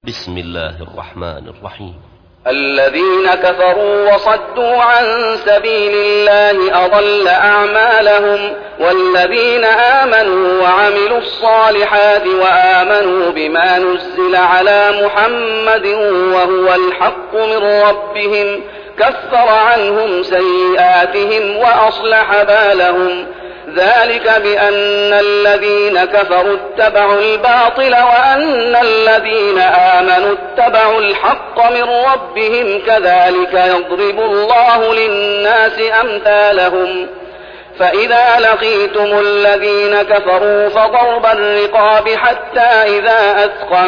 بسم الله الرحمن الرحيم. الذين كفروا وصدوا عن سبيل الله أضل أعمالهم، والذين آمنوا وعملوا الصالحات وآمنوا بما نزل على محمد وهو الحق من ربهم كفر عنهم سيئاتهم وأصلح بالهم. ذلك بأن الذين كفروا اتبعوا الباطل وأن الذين آمنوا اتبعوا الحق من ربهم كذلك يضرب الله للناس أمثالهم. فإذا لقيتم الذين كفروا فضرب الرقاب حتى إذا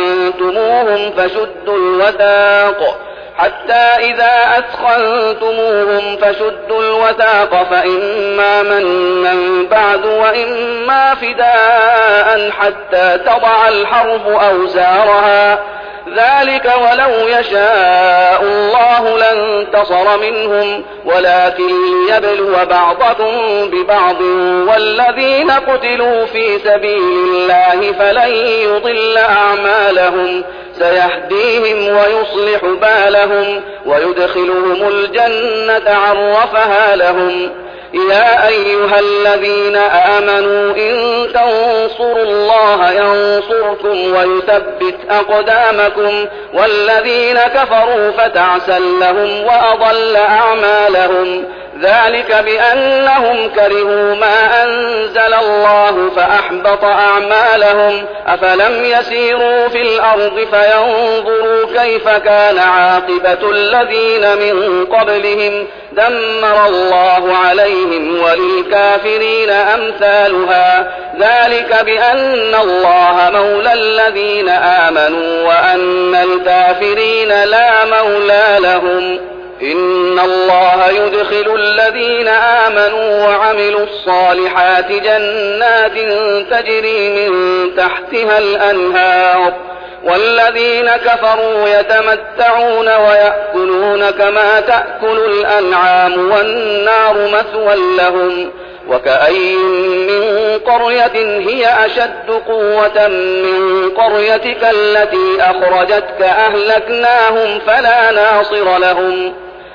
أثخنتموهم فشدوا الوثاق فإما منا بعد وإما فداء حتى تضع الحرب أوزارها. ذلك ولو يشاء الله لانتصر منهم ولكن ليبلو بعضكم ببعض، والذين قتلوا في سبيل الله فلن يضل أعمالهم سيهديهم ويصلح بالهم ويدخلهم الجنة عرفها لهم. يا أيها الذين آمنوا إن تنصروا الله ينصركم ويثبت أقدامكم، والذين كفروا فتعسا لهم وأضل أعمالهم. ذلك بأنهم كرهوا ما أنزل الله فأحبط أعمالهم. أفلم يسيروا في الأرض فينظروا كيف كان عاقبة الذين من قبلهم دمر الله عليهم وللكافرين أمثالها. ذلك بأن الله مولى الذين آمنوا وأن الكافرين لا مولى لهم. إن الله يدخل الذين آمنوا وعملوا الصالحات جنات تجري من تحتها الأنهار، والذين كفروا يتمتعون ويأكلون كما تأكل الأنعام والنار مثوى لهم. وكأي من قرية هي أشد قوة من قريتك التي أخرجتك أهلكناهم فلا ناصر لهم.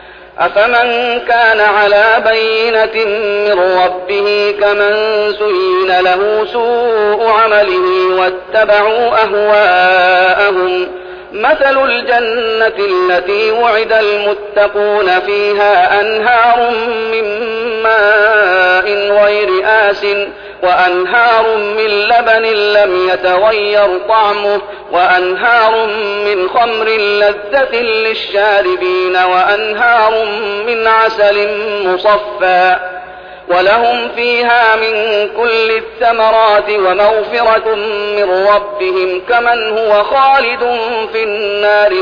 أفمن كان على بينة من ربه كمن زين له سوء عمله واتبعوا أهواءهم. مثل الجنة التي وعد المتقون فيها أنهار من ماء غير آسٍ وأنهار من لبن لم يتغير طعمه وأنهار من خمر لذة للشاربين وأنهار من عسل مصفى، ولهم فيها من كل الثمرات ومغفرة من ربهم كمن هو خالد في النار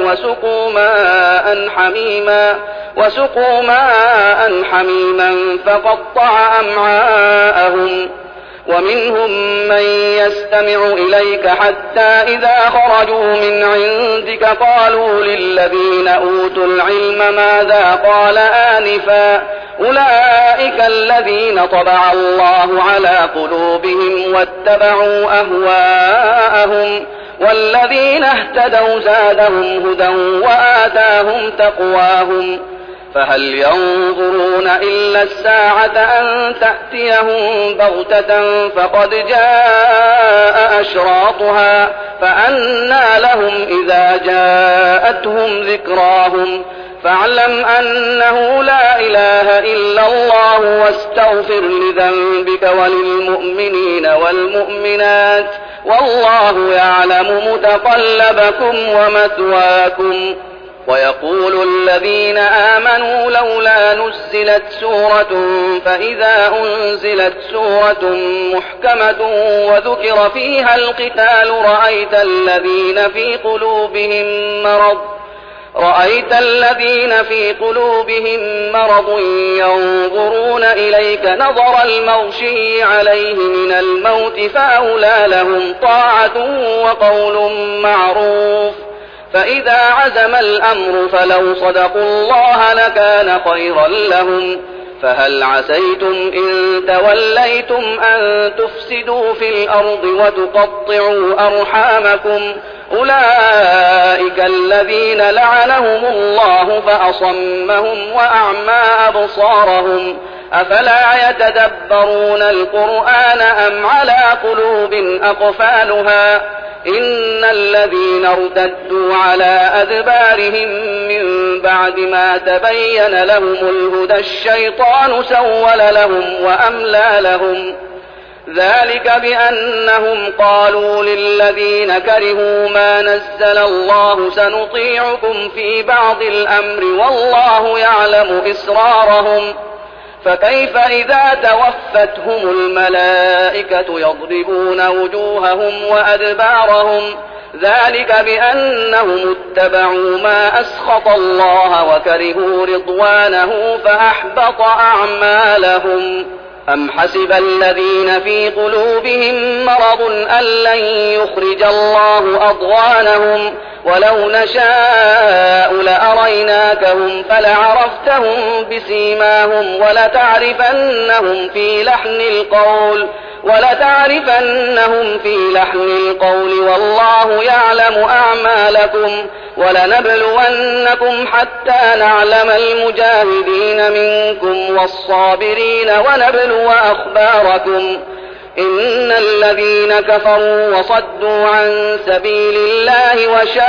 وسقوا ماء حميما فقطع أمعاءهم. ومنهم من يستمع إليك حتى إذا خرجوا من عندك قالوا للذين أوتوا العلم ماذا قال آنفا أولئك الذين طبع الله على قلوبهم واتبعوا أهواءهم، والذين اهتدوا زادهم هدى وآتاهم تقواهم. فهل ينظرون إلا الساعة أن تأتيهم بغتة فقد جاء أشراطها فأنى لهم إذا جاءتهم ذكراهم. فاعلم أنه لا إله إلا الله واستغفر لذنبك وللمؤمنين والمؤمنات والله يعلم متقلبكم ومثواكم. ويقول الذين آمنوا لولا نزلت سورة، فإذا أنزلت سورة محكمة وذكر فيها القتال رأيت الذين في قلوبهم مرض ينظرون إليك نظر المغشي عليه من الموت فأولى لهم طاعة وقول معروف. فإذا عزم الأمر فلو صدقوا الله لكان خيرا لهم. فهل عسيتم إن توليتم أن تفسدوا في الأرض وتقطعوا أرحامكم؟ أولئك الذين لعنهم الله فأصمهم وأعمى أبصارهم أفلا يتدبرون القرآن أم على قلوب أقفالها إن الذين ارتدوا على أدبارهم من بعد ما تبين لهم الهدى الشيطان سول لهم وأملى لهم ذلك بأنهم قالوا للذين كرهوا ما نزل الله سنطيعكم في بعض الأمر والله يعلم إسرارهم فكيف إذا توفتهم الملائكة يضربون وجوههم وأدبارهم ذلك بأنهم اتبعوا ما أسخط الله وكرهوا رضوانه فأحبط أعمالهم أم حسب الذين في قلوبهم مرض أن لن يخرج الله أضغانهم ولو نشاء لأريناكهم فلعرفتهم بسيماهم ولتعرفنهم في لحن القول والله يعلم أعمالكم ولنبلونكم حتى نعلم المجاهدين منكم والصابرين ونبلو أخباركم إن الذين كفروا وصدوا عن سبيل الله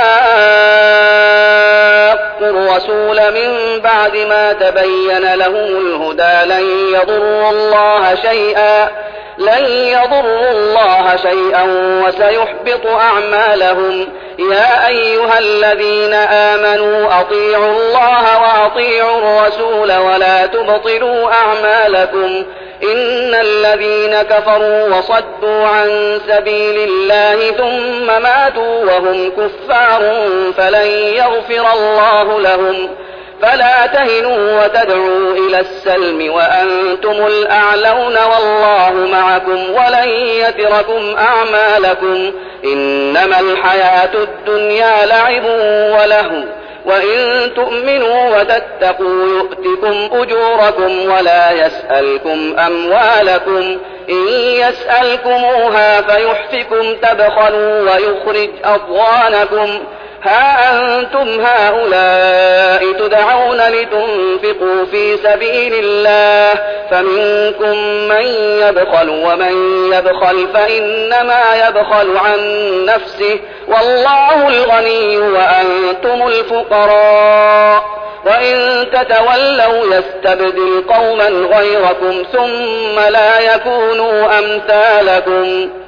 وشاقوا الرسول من بعد ما تبين لهم الهدى لن يضروا الله شيئا وسيحبط أعمالهم يا أيها الذين آمنوا أطيعوا الله وأطيعوا الرسول ولا تبطلوا أعمالكم إن الذين كفروا وصدوا عن سبيل الله ثم ماتوا وهم كفار فلن يغفر الله لهم فلا تهنوا وتدعوا إلى السلم وأنتم الأعلون والله معكم ولن يتركم أعمالكم إنما الحياة الدنيا لعب ولهو وإن تؤمنوا وتتقوا يؤتكم أجوركم ولا يسألكم أموالكم إن يسألكموها فيحفكم تبخلوا ويخرج أضغانكم ها أنتم هؤلاء تدعون لتنفقوا في سبيل الله فمنكم من يبخل ومن يبخل فإنما يبخل عن نفسه والله الغني وأنتم الفقراء وإن تتولوا يستبدل قوما غيركم ثم لا يكونوا أمثالكم